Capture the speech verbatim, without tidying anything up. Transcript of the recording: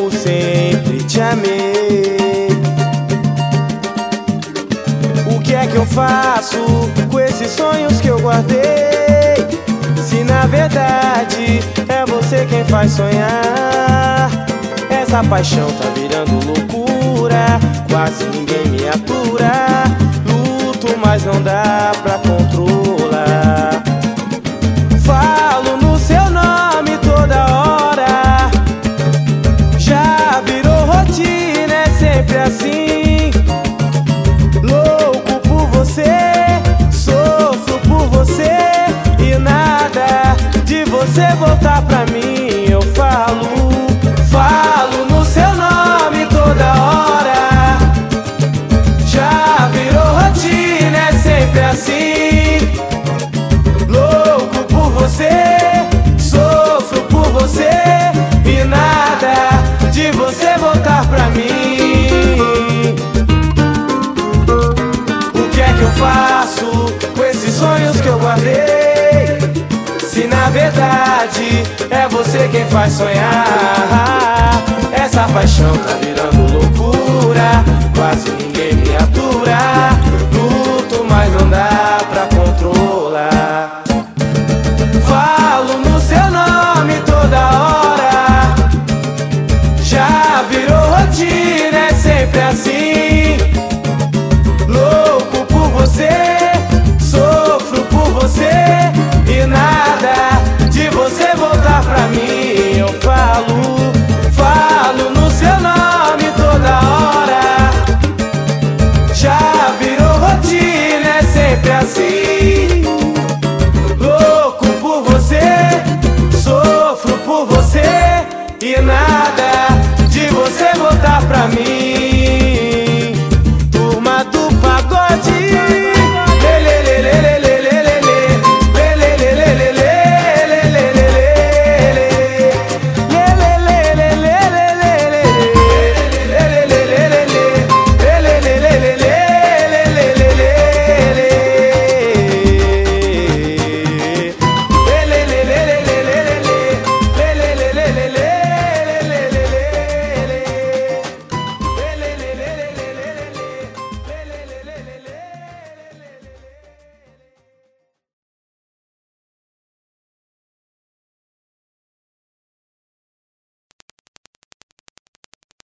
eu sempre te amei. O que é que eu faço com esses sonhos que eu guardei? Se na verdade é você quem faz sonhar. Essa paixão tá virando loucura, quase ninguém me atura. Luto, mas não dá pra controlar. Falo no seu nome toda hora, já virou rotina, é sempre assim. Louco por você, sofro por você, e nada de você voltar pra mim. Eu falo, falo no seu nome toda hora, já virou rotina, é sempre assim. Louco por você, sofro por você, e nada de você voltar pra mim. O que é que eu faço com esses sonhos que eu guardei? Se na verdade é você quem faz sonhar. Essa paixão tá virando loucura, quase ninguém me atura. Luto, mas não dá pra controlar. Falo no seu nome toda hora, já virou rotina, é sempre assim. Louco por você, sofro por você, e nada de você voltar pra mim. Eu falo, falo no seu nome toda hora, já virou rotina, é sempre assim. Louco por você, sofro por você, e nada de você voltar pra mim.